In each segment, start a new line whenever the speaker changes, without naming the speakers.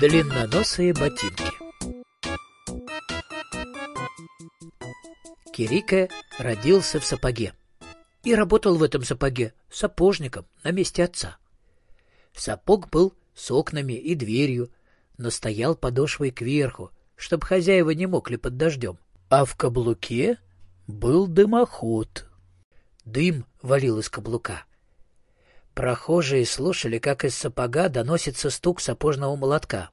Длинноносые ботинки. Кирико родился в сапоге и работал в этом сапоге сапожником на месте отца. Сапог был с окнами и дверью, но стоял подошвой кверху, чтобы хозяева не мокли под дождем. А в каблуке был дымоход. Дым валил из каблука. Прохожие слушали, как из сапога доносится стук сапожного молотка.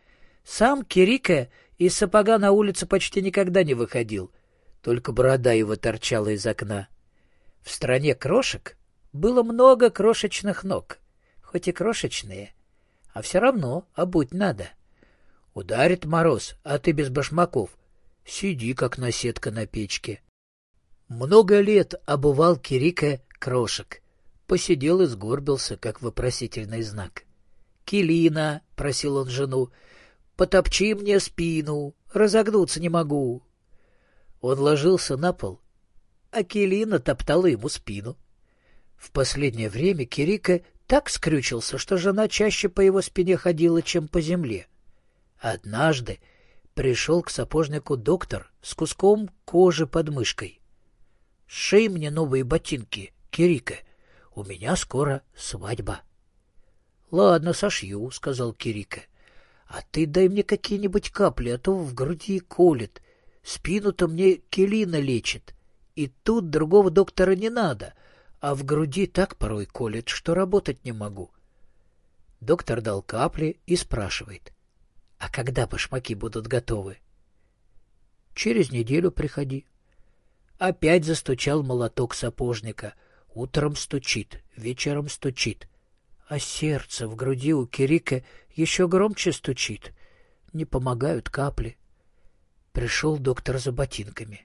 Сам Кирико из сапога на улицу почти никогда не выходил, только борода его торчала из окна. В стране крошек было много крошечных ног, хоть и крошечные, а все равно обуть надо. Ударит мороз, а ты без башмаков, сиди, как наседка на печке. Много лет обувал Кирико крошек. Посидел и сгорбился, как вопросительный знак. — Килина, — просил он жену, — потопчи мне спину, разогнуться не могу. Он ложился на пол, а Килина топтала ему спину. В последнее время Кирико так скрючился, что жена чаще по его спине ходила, чем по земле. Однажды пришел к сапожнику доктор с куском кожи под мышкой. — Шей мне новые ботинки, Кирико. У меня скоро свадьба. — Ладно, сошью, — сказал Кирико. — А ты дай мне какие-нибудь капли, а то в груди колет. Спину-то мне Килина лечит. И тут другого доктора не надо, а в груди так порой колет, что работать не могу. Доктор дал капли и спрашивает. — А когда башмаки будут готовы? — Через неделю приходи. Опять застучал молоток сапожника. Утром стучит, вечером стучит, а сердце в груди у Кирико еще громче стучит. Не помогают капли. Пришел доктор за ботинками.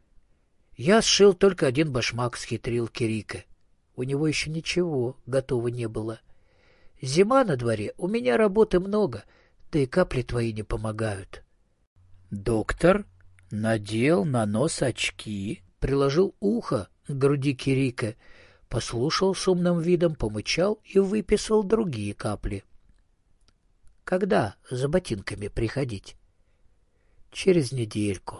— Я сшил только один башмак, — схитрил Кирико. У него еще ничего готово не было. Зима на дворе, у меня работы много, да и капли твои не помогают. Доктор надел на нос очки, приложил ухо к груди Кирико, послушал с умным видом, помычал и выписал другие капли. — Когда за ботинками приходить? — Через недельку.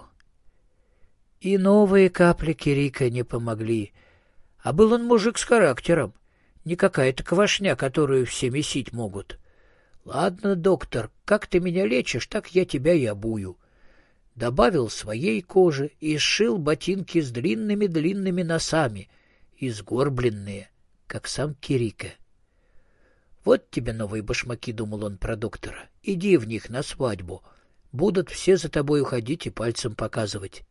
И новые капли Кирико не помогли. А был он мужик с характером, не какая-то квашня, которую все месить могут. — Ладно, доктор, как ты меня лечишь, так я тебя и обую. Добавил своей кожи и сшил ботинки с длинными-длинными носами и сгорбленные, как сам Кирико. Вот тебе новые башмаки, — думал он про доктора, — иди в них на свадьбу. Будут все за тобой уходить и пальцем показывать.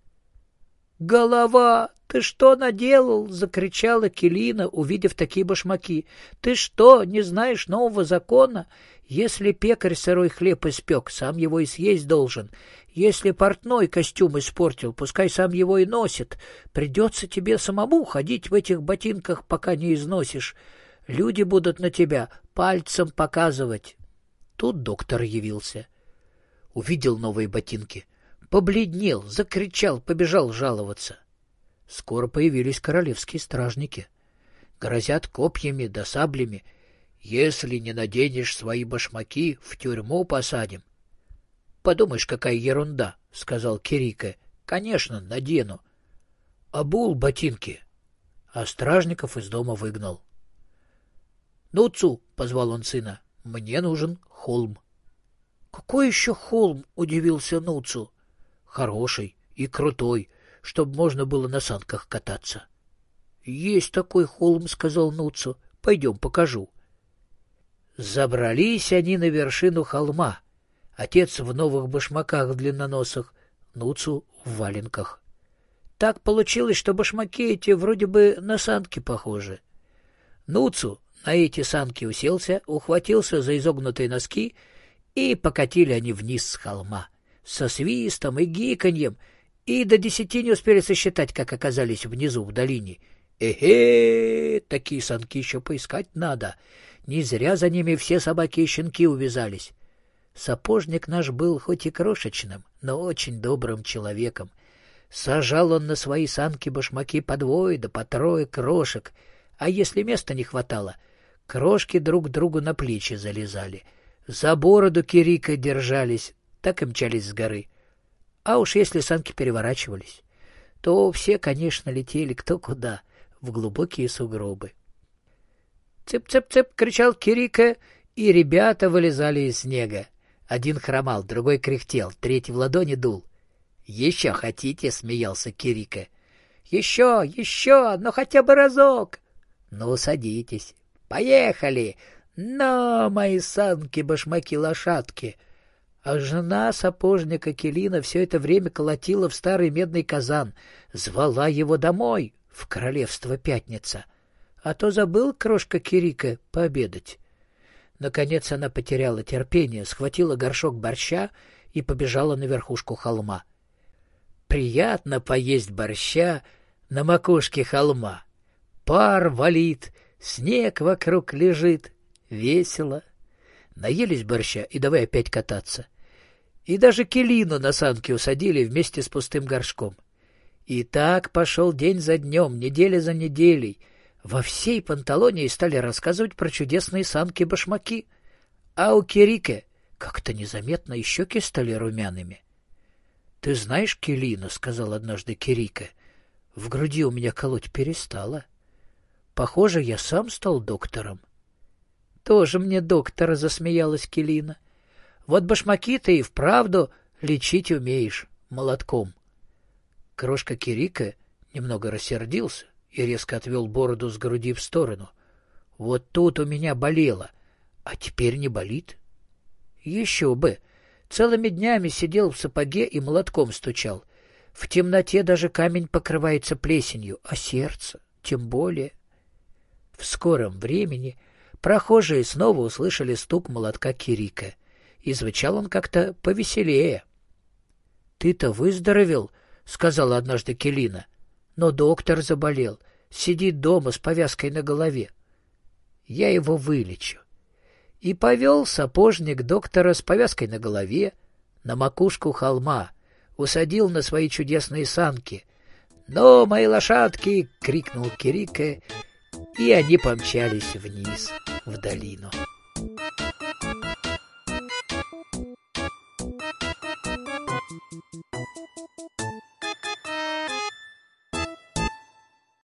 — Голова! Ты что наделал? — закричала Килина, увидев такие башмаки. — Ты что, не знаешь нового закона? Если пекарь сырой хлеб испек, сам его и съесть должен. Если портной костюм испортил, пускай сам его и носит. Придется тебе самому ходить в этих ботинках, пока не износишь. Люди будут на тебя пальцем показывать. Тут доктор явился. Увидел новые ботинки. Побледнел, закричал, побежал жаловаться. Скоро появились королевские стражники. Грозят копьями да саблями. Если не наденешь свои башмаки, в тюрьму посадим. — Подумаешь, какая ерунда, — сказал Кирико. — Конечно, надену. Обул ботинки, а стражников из дома выгнал. — Нуцу, — позвал он сына, — мне нужен холм. — Какой еще холм? — удивился Нуцу. — Хороший и крутой, чтобы можно было на санках кататься. — Есть такой холм, — сказал Нуцу. — Пойдем покажу. Забрались они на вершину холма. Отец в новых башмаках длинноносых, Нуцу в валенках. Так получилось, что башмаки эти вроде бы на санки похожи. Нуцу на эти санки уселся, ухватился за изогнутые носки, и покатили они вниз с холма. Со свистом и гиканьем, и до 10 не успели сосчитать, как оказались внизу в долине. Эхе, такие санки еще поискать надо. Не зря за ними все собаки и щенки увязались. Сапожник наш был хоть и крошечным, но очень добрым человеком. Сажал он на свои санки башмаки по двое да по трое крошек, а если места не хватало, крошки друг другу на плечи залезали. За бороду Кирика держались, так и мчались с горы. А уж если санки переворачивались, то все, конечно, летели кто куда, в глубокие сугробы. «Цып-цып-цып!» — кричал Кирика, и ребята вылезали из снега. Один хромал, другой кряхтел, третий в ладони дул. «Еще хотите?» — смеялся Кирика. «Еще, еще, но хотя бы разок!» «Ну, садитесь. Поехали! На, мои санки, башмаки, лошадки!» А жена сапожника Келина все это время колотила в старый медный казан, звала его домой, в королевство Пятница. А то забыл крошка Кирика пообедать. Наконец она потеряла терпение, схватила горшок борща и побежала на верхушку холма. Приятно поесть борща на макушке холма. Пар валит, снег вокруг лежит. Весело. Наелись борща и давай опять кататься. И даже Келину на санки усадили вместе с пустым горшком. И так пошел день за днем, неделя за неделей. Во всей Панталонии стали рассказывать про чудесные санки-башмаки. А у Кирика как-то незаметно и щеки стали румяными. — Ты знаешь, Келина, — сказал однажды Кирика, — в груди у меня колоть перестало. Похоже, я сам стал доктором. — Тоже мне доктора, — засмеялась Келина. — Вот башмаки ты и вправду лечить умеешь молотком. Крошка Кирика немного рассердился и резко отвел бороду с груди в сторону. — Вот тут у меня болело, а теперь не болит. — Еще бы! Целыми днями сидел в сапоге и молотком стучал. В темноте даже камень покрывается плесенью, а сердце тем более. В скором времени прохожие снова услышали стук молотка Кирика, и звучал он как-то повеселее. — Ты-то выздоровел, — сказала однажды Келина, — но доктор заболел, сидит дома с повязкой на голове. Я его вылечу. И повел сапожник доктора с повязкой на голове на макушку холма, усадил на свои чудесные санки. «Ну, мои лошадки!» — крикнул Кирика, и они помчались вниз, в долину.